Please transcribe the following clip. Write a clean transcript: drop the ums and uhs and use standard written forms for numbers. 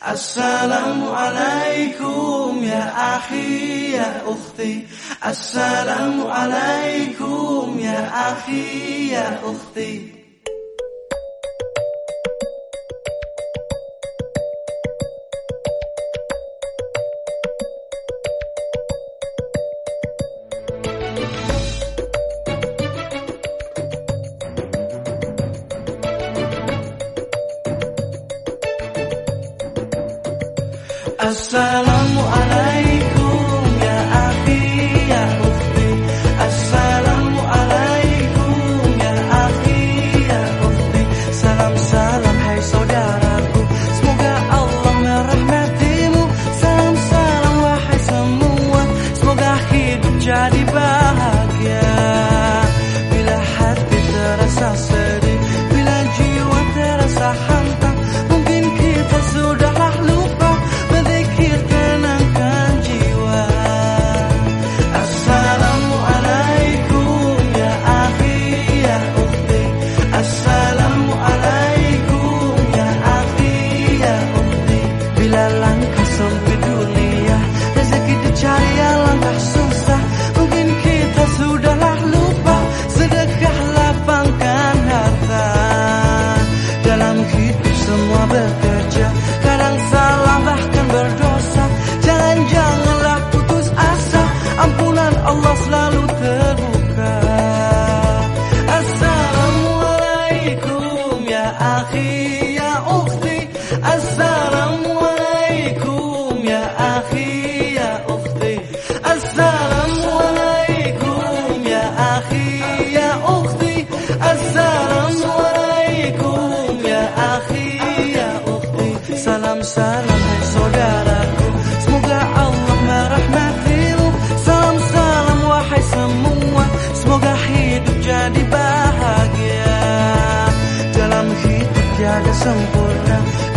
Assalamualaikum ya akhi ya ukhti. Assalamualaikum ya akhi ya ukhti. Assalamualaikum ya akhi ya ukhti. Assalamualaikum ya akhi ya ukhti. Salam salam hai saudaraku, semoga Allah merahmatimu. Salam salam wahai semua, semoga hidup jadi bahagia. Bila hati terasa sedih, bila jiwa terasa hantam, mungkin kita sudahlah lupa berzikir tenangkan jiwa. Assalamualaikum ya akhi ya ukhti. Assalamualaikum ya akhi ya ukhti. Bila langkah sempit dunia, rezeki dicari yang langkah susah, mungkin kita sudahlah lupa sedekah lapangkan harta. Dalam hidup semua bekerja, kadang salah bahkan berdosa. Janganlah putus asa, ampunan Allah selalu terbuka. Assalamualaikum ya akhi ya ukhti. Assalamualaikum ya akhi ya ukhti. Assalamualaikum ya akhi ya ukhti. Assalamualaikum ya akhi ya ukhti. Salam salam hai saudaraku, semoga Allah merahmatimu. Salam salam wahai semua, semoga hidup jadi bahagia. Dalam hidup tiada sempurna,